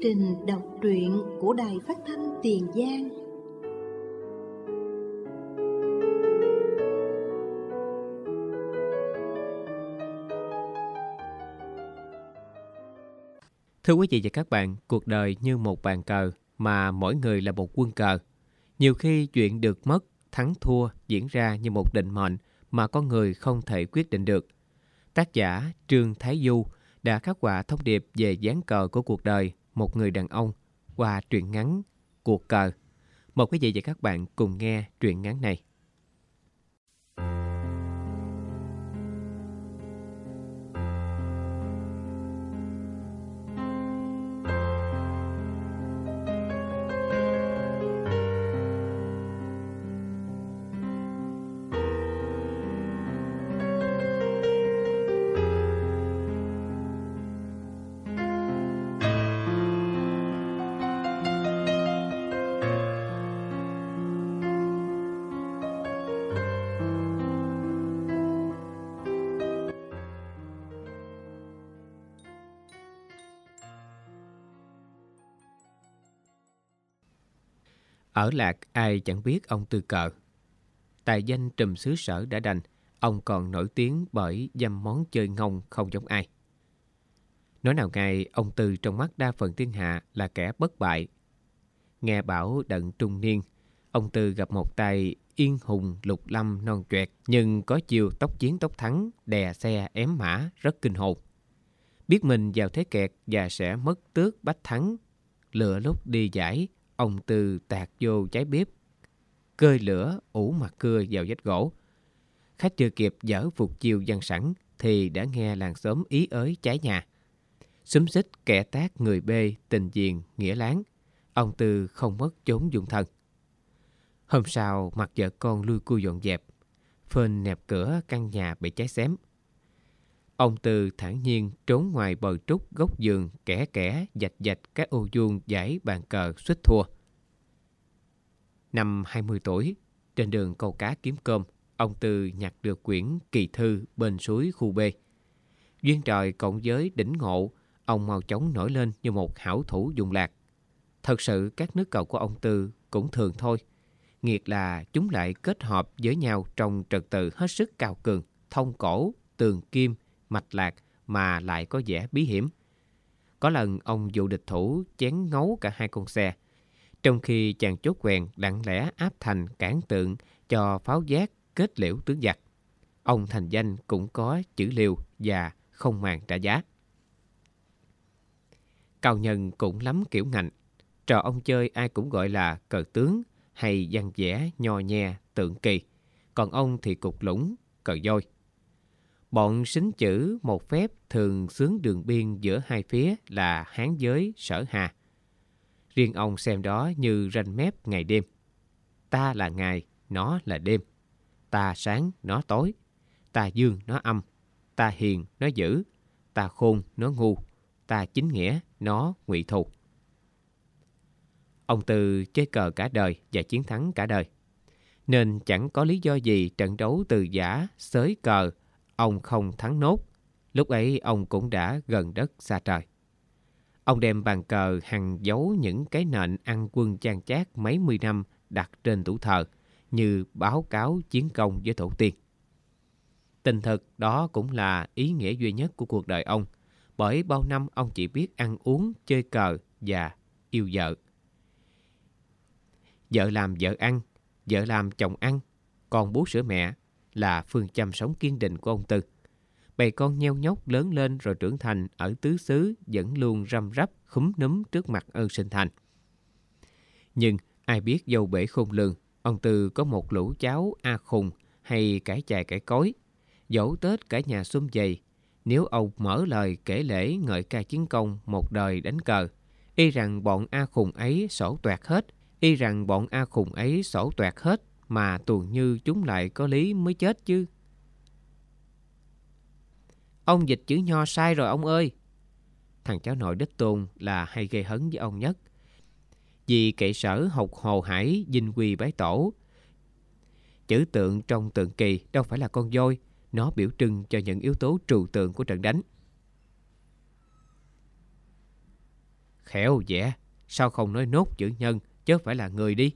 trình đọc truyện của Đài Phát thanh Tiền Giang. Thưa quý vị và các bạn, cuộc đời như một bàn cờ mà mỗi người là một quân cờ. Nhiều khi chuyện được mất, thắng thua diễn ra như một định mệnh mà con người không thể quyết định được. Tác giả Trương Thái Du đã khắc họa thông điệp về ván cờ của cuộc đời một người đàn ông qua truyện ngắn Cuộc Cờ. Mời quý vị và các bạn cùng nghe truyện ngắn này. Ở Lạc ai chẳng biết ông Tư Cờ. Tài danh trùm xứ sở đã đành, ông còn nổi tiếng bởi dăm món chơi ngông không giống ai. Nói nào ngay, ông Tư trong mắt đa phần thiên hạ là kẻ bất bại. Nghe bảo đặng trung niên, ông Tư gặp một tay yên hùng lục lâm non choẹt, nhưng có chiều tốc chiến tốc thắng, đè xe ém mã rất kinh hồn. Biết mình vào thế kẹt và sẽ mất tước bách thắng, lựa lúc đi giải, ông Tư tạt vô cháy bếp, cơi lửa ủ mặt cưa vào vách gỗ. Khách chưa kịp dở phục chiêu văn sẵn thì đã nghe làng xóm ý ới cháy nhà. Xúm xích kẻ tác người bê tình diền nghĩa láng, ông Tư không mất chốn dung thân. Hôm sau mặt vợ con lui cui dọn dẹp, phên nẹp cửa căn nhà bị cháy xém. Ông Tư thản nhiên trốn ngoài bờ trúc góc giường, kẻ dạch các ô vuông giải bàn cờ suýt thua. Năm 20 tuổi, trên đường câu cá kiếm cơm, ông Tư nhặt được quyển kỳ thư bên suối khu B. Duyên trời cộng với đỉnh ngộ, ông mau chóng nổi lên như một hảo thủ dùng lạc. Thật sự các nước cờ của ông Tư cũng thường thôi. Nghiệt là chúng lại kết hợp với nhau trong trật tự hết sức cao cường, thông cổ, tường kim, mạch lạc mà lại có vẻ bí hiểm. Có lần ông dụ địch thủ chén ngấu cả hai con xe, trong khi chàng chốt quèn lặng lẽ áp thành cản tượng cho pháo giác kết liễu tướng giặc. Ông thành danh cũng có chữ liều và không màng trả giá. Cao nhân cũng lắm kiểu ngạnh. Trò ông chơi ai cũng gọi là cờ tướng hay văn vẽ nho nhe tượng kỳ. Còn ông thì cục lũng, cờ voi. Bọn xính chữ một phép thường xướng đường biên giữa hai phía là Hán giới Sở Hà. Riêng ông xem đó như ranh mép ngày đêm. Ta là ngày, nó là đêm. Ta sáng, nó tối. Ta dương, nó âm. Ta hiền, nó dữ. Ta khôn, nó ngu. Ta chính nghĩa, nó ngụy thù. Ông Tư chơi cờ cả đời và chiến thắng cả đời. Nên chẳng có lý do gì trận đấu từ giã, xới cờ, ông không thắng nốt. Lúc ấy ông cũng đã gần đất xa trời. Ông đem bàn cờ hằn giấu những cái nện ăn quân chan chát mấy mươi năm đặt trên tủ thờ, như báo cáo chiến công với tổ tiên. Tình thực đó cũng là ý nghĩa duy nhất của cuộc đời ông, bởi bao năm ông chỉ biết ăn uống, chơi cờ và yêu vợ. Vợ làm vợ ăn, vợ làm chồng ăn, con bú sữa mẹ là phương châm sống kiên định của ông Tư. Bầy con nheo nhóc lớn lên rồi trưởng thành ở tứ xứ vẫn luôn răm rắp khúm núm trước mặt ơn sinh thành. Nhưng ai biết dâu bể khôn lường, ông Tư có một lũ cháu A Khùng hay cải chài cải cối. Dẫu Tết cả nhà sum vầy, nếu ông mở lời kể lễ ngợi ca chiến công một đời đánh cờ, y rằng bọn A Khùng ấy sổ toẹt hết mà tuồn như chúng lại có lý mới chết chứ. Ông dịch chữ nho sai rồi ông ơi. Thằng cháu nội đích tôn là hay gây hấn với ông nhất. Vì kệ sở học hồ hải dinh quy bái tổ. Chữ tượng trong tượng kỳ đâu phải là con voi, nó biểu trưng cho những yếu tố trừu tượng của trận đánh. Khéo vẽ, sao không nói nốt chữ nhân, chứ phải là người đi.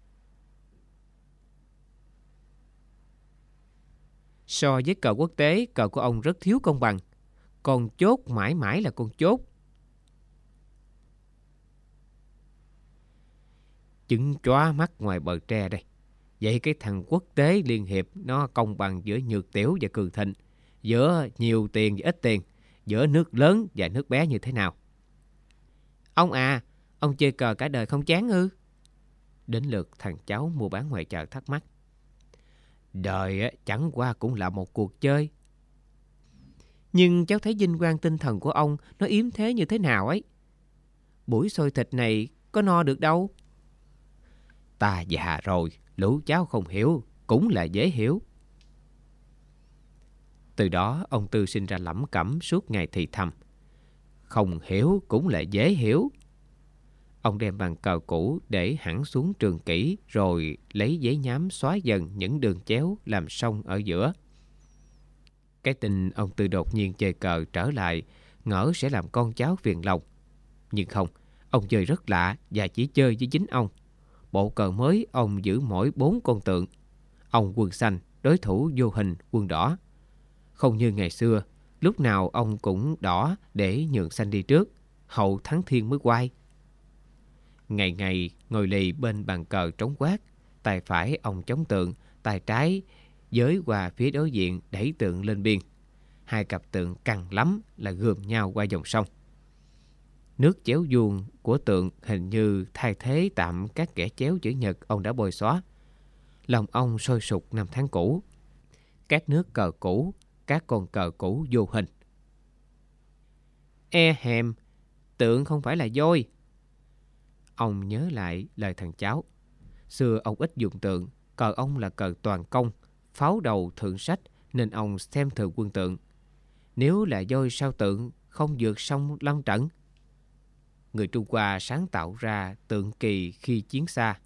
So với cờ quốc tế, cờ của ông rất thiếu công bằng. Con chốt mãi mãi là con chốt. Chứng chóa mắt ngoài bờ tre đây. Vậy cái thằng quốc tế liên hiệp nó công bằng giữa nhược tiểu và cường thịnh, giữa nhiều tiền và ít tiền, giữa nước lớn và nước bé như thế nào? Ông à, ông chơi cờ cả đời không chán ư? Đến lượt thằng cháu mua bán ngoài chợ thắc mắc. Đời chẳng qua cũng là một cuộc chơi. Nhưng cháu thấy vinh quang tinh thần của ông nó yếm thế như thế nào ấy. Buổi xôi thịt này có no được đâu. Ta già rồi, lũ cháu không hiểu, cũng là dễ hiểu. Từ đó ông Tư sinh ra lẩm cẩm suốt ngày thì thầm. Không hiểu cũng là dễ hiểu. Ông đem bàn cờ cũ để hẳn xuống trường kỷ, rồi lấy giấy nhám xóa dần những đường chéo làm song ở giữa. Cái tin ông Tư đột nhiên chơi cờ trở lại, ngỡ sẽ làm con cháu phiền lòng. Nhưng không, ông chơi rất lạ và chỉ chơi với chính ông. Bộ cờ mới ông giữ mỗi 4 con tượng. Ông quân xanh, đối thủ vô hình quân đỏ. Không như ngày xưa, lúc nào ông cũng đỏ để nhường xanh đi trước, hậu thắng thiên mới quay. Ngày ngày ngồi lì bên bàn cờ trống quát, tay phải ông chống tượng, tay trái giới qua phía đối diện đẩy tượng lên biên. Hai cặp tượng căng lắm là gườm nhau qua dòng sông. Nước chéo vuông của tượng hình như thay thế tạm các kẻ chéo chữ nhật ông đã bôi xóa. Lòng ông sôi sục năm tháng cũ. Các nước cờ cũ, các con cờ cũ vô hình. E hèm, tượng không phải là voi. Ông nhớ lại lời thằng cháu. Xưa ông ít dùng tượng, cờ ông là cờ toàn công, pháo đầu thượng sách nên ông xem thường quân tượng. Nếu là voi sao tượng không vượt sông lâm trận? Người Trung Hoa sáng tạo ra tượng kỳ khi chiến xa.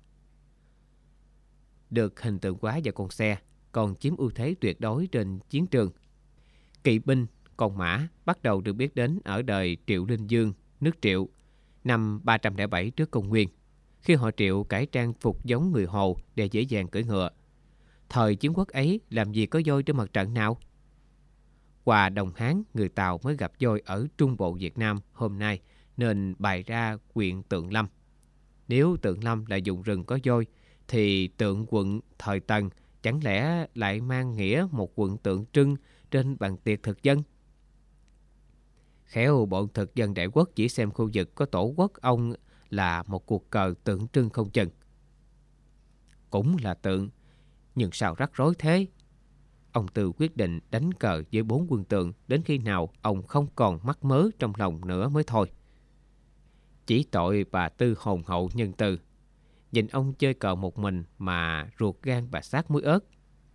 Được hình tượng hóa vào con xe, còn chiếm ưu thế tuyệt đối trên chiến trường. Kỵ binh, con mã bắt đầu được biết đến ở đời Triệu Linh Dương, nước Triệu, năm 307 trước công nguyên, khi họ Triệu cải trang phục giống người Hồ để dễ dàng cưỡi ngựa. Thời chiến quốc ấy làm gì có voi trên mặt trận nào? Qua Đồng Hán, người Tàu mới gặp voi ở Trung Bộ Việt Nam hôm nay, nên bày ra quyện Tượng Lâm. Nếu Tượng Lâm là dùng rừng có voi, thì tượng quận thời Tần chẳng lẽ lại mang nghĩa một quận tượng trưng trên bàn tiệc thực dân? Khéo bọn thực dân đại quốc chỉ xem khu vực có tổ quốc ông là một cuộc cờ tượng trưng không chừng. Cũng là tượng, nhưng sao rắc rối thế? Ông Tư quyết định đánh cờ với 4 quân tượng đến khi nào ông không còn mắc mớ trong lòng nữa mới thôi. Chỉ tội bà Tư hồn hậu nhân từ. Nhìn ông chơi cờ một mình mà ruột gan bà xát muối ớt.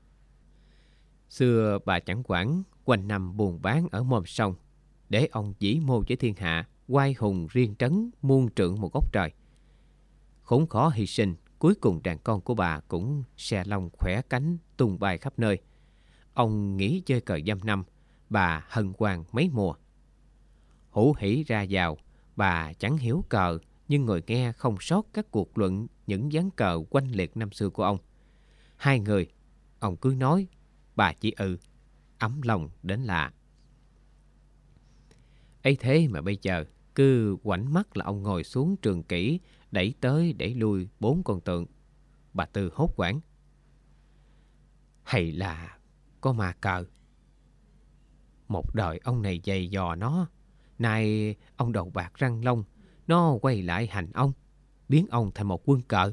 Xưa bà chẳng quản quanh năm buồn bán ở mồm sông, để ông dĩ mô với thiên hạ, oai hùng riêng trấn muôn trượng một góc trời. Khốn khó hy sinh, cuối cùng đàn con của bà cũng xe lông khỏe cánh tung bay khắp nơi. Ông nghỉ chơi cờ dăm năm, bà hân hoan mấy mùa. Hữu hỉ ra vào, bà chẳng hiểu cờ, nhưng ngồi nghe không sót các cuộc luận những ván cờ oanh liệt năm xưa của ông. Hai người, ông cứ nói, bà chỉ ấm lòng đến lạ. Ấy thế mà bây giờ, cứ ngoảnh mắt là ông ngồi xuống trường kỷ, đẩy tới đẩy lui 4 con tượng. Bà Tư hốt hoảng. Hay là có ma cờ? Một đời ông này dày dò nó, nay ông đầu bạc răng long, nó quay lại hành ông, biến ông thành một quân cờ.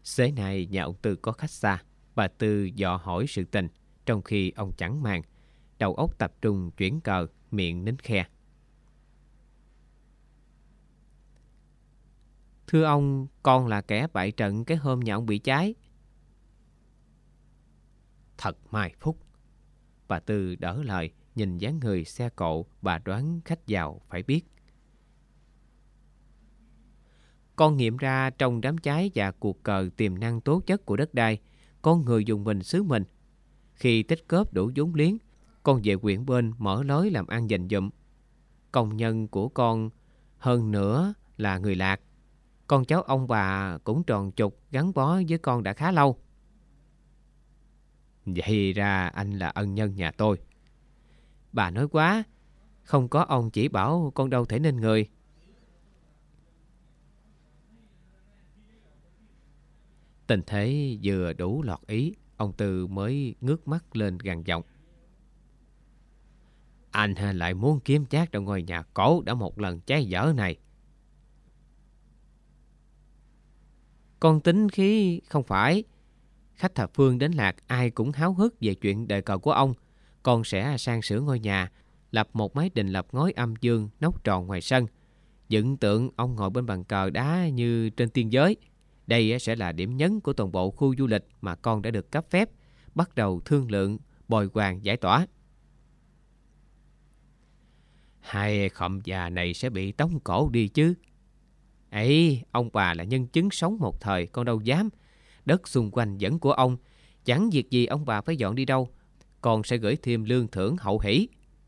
Xế này nhà ông Tư có khách xa, bà Tư dò hỏi sự tình, trong khi ông chẳng màng, đầu óc tập trung chuyển cờ, miệng nín khe. Thưa ông, con là kẻ bại trận cái hôm nhà ông bị cháy. Thật mai phúc. Bà Tư đỡ lời, nhìn dáng người xe cộ, bà đoán khách giàu phải biết. Con nghiệm ra trong đám cháy và cuộc cờ tiềm năng tố chất của đất đai, con người dùng mình xứ mình. Khi tích góp đủ vốn liếng, con về huyện bên mở lối làm ăn dành dụm. Công nhân của con hơn nữa là người Lạc. Con cháu ông bà cũng tròn trục gắn bó với con đã khá lâu. Vậy ra anh là ân nhân nhà tôi. Bà nói quá, không có ông chỉ bảo con đâu thể nên người. Tình thế vừa đủ lọt ý, ông Tư mới ngước mắt lên gằn giọng. Anh lại muốn kiếm chác trong ngôi nhà cổ đã một lần cháy dở này. Con tính khí không phải. Khách thập phương đến Lạc ai cũng háo hức về chuyện đời cờ của ông. Con sẽ sang sửa ngôi nhà, lập một mái đình lập ngói âm dương nóc tròn ngoài sân, dựng tượng ông ngồi bên bàn cờ đá như trên tiên giới. Đây sẽ là điểm nhấn của toàn bộ khu du lịch mà con đã được cấp phép, bắt đầu thương lượng, bồi hoàn giải tỏa. Hai khổng già này sẽ bị tống cổ đi chứ. Ấy, ông bà là nhân chứng sống một thời, con đâu dám. Đất xung quanh vẫn của ông, chẳng việc gì ông bà phải dọn đi đâu. Con sẽ gửi thêm lương thưởng hậu hỷ.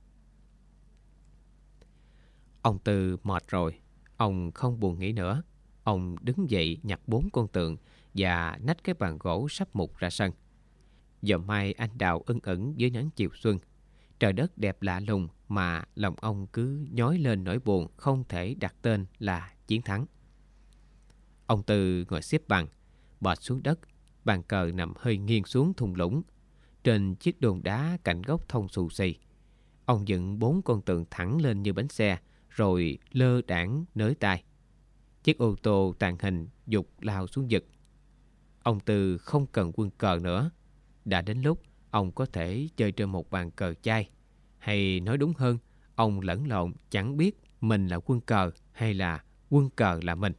Ông Tư mệt rồi, ông không buồn nghĩ nữa. Ông đứng dậy nhặt 4 con tượng và nách cái bàn gỗ sắp mục ra sân. Dầm mai anh đào ưng ẩn dưới nắng chiều xuân. Trời đất đẹp lạ lùng mà lòng ông cứ nhói lên nỗi buồn không thể đặt tên là chiến thắng. Ông Tư ngồi xếp bằng, bệt xuống đất, bàn cờ nằm hơi nghiêng xuống thung lũng. Trên chiếc đồn đá cạnh gốc thông xù xì, ông dựng 4 con tượng thẳng lên như bánh xe, rồi lơ đãng nới tay. Chiếc ô tô tàng hình dục lao xuống vực. Ông Tư không cần quân cờ nữa. Đã đến lúc ông có thể chơi trên một bàn cờ chay. Hay nói đúng hơn, ông lẫn lộn chẳng biết mình là quân cờ hay là quân cờ là mình.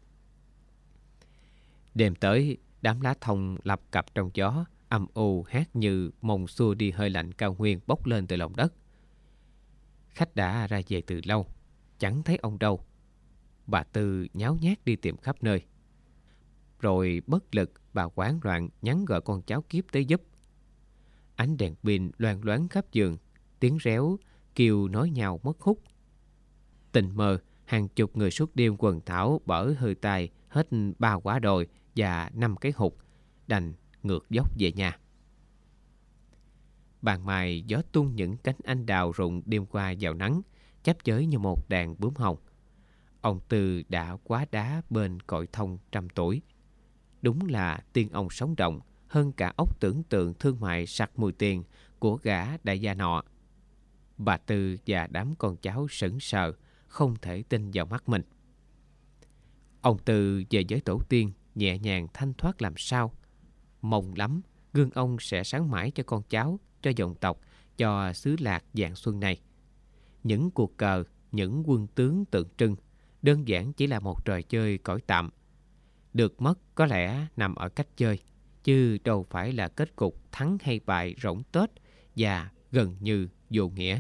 Đêm tới, đám lá thông lập cập trong gió, âm u hát như mong xua đi hơi lạnh cao nguyên bốc lên từ lòng đất. Khách đã ra về từ lâu, chẳng thấy ông đâu. Bà Tư nháo nhác đi tìm khắp nơi. Rồi bất lực, bà hoảng loạn nhắn gọi con cháu Kiếp tới giúp. Ánh đèn pin loang loáng khắp giường, tiếng réo kêu nói nhau mất hút. Tình mơ, hàng chục người suốt đêm quần thảo bở hơi tài hết 3 quả đồi và 5 cái hụt, đành ngược dốc về nhà. Ban mai gió tung những cánh anh đào rụng đêm qua vào nắng, chắp chới như một đàn bướm hồng. Ông Tư đã quá đá bên cội thông 100 tuổi. Đúng là tiên ông sống động hơn cả óc tưởng tượng thương mại sặc mùi tiền của gã đại gia nọ. Bà Tư và đám con cháu sững sờ, không thể tin vào mắt mình. Ông Tư về với tổ tiên nhẹ nhàng thanh thoát làm sao. Mong lắm gương ông sẽ sáng mãi cho con cháu, cho dòng tộc, cho xứ Lạc vạn xuân này. Những cuộc cờ, những quân tướng tượng trưng đơn giản chỉ là một trò chơi cõi tạm. Được mất có lẽ nằm ở cách chơi, chứ đâu phải là kết cục thắng hay bại rỗng tuếch và gần như vô nghĩa.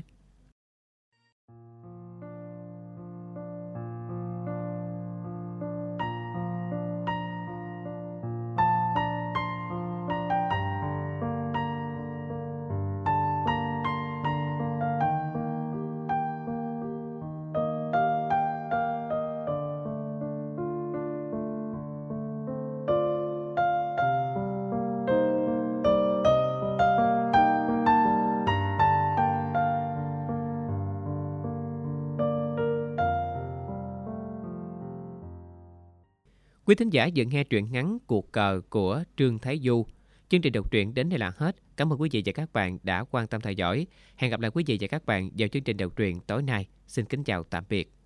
Quý thính giả vừa nghe truyện ngắn Cuộc cờ của Trương Thái Du. Chương trình đọc truyện đến đây là hết. Cảm ơn quý vị và các bạn đã quan tâm theo dõi. Hẹn gặp lại quý vị và các bạn vào chương trình đọc truyện tối nay. Xin kính chào tạm biệt.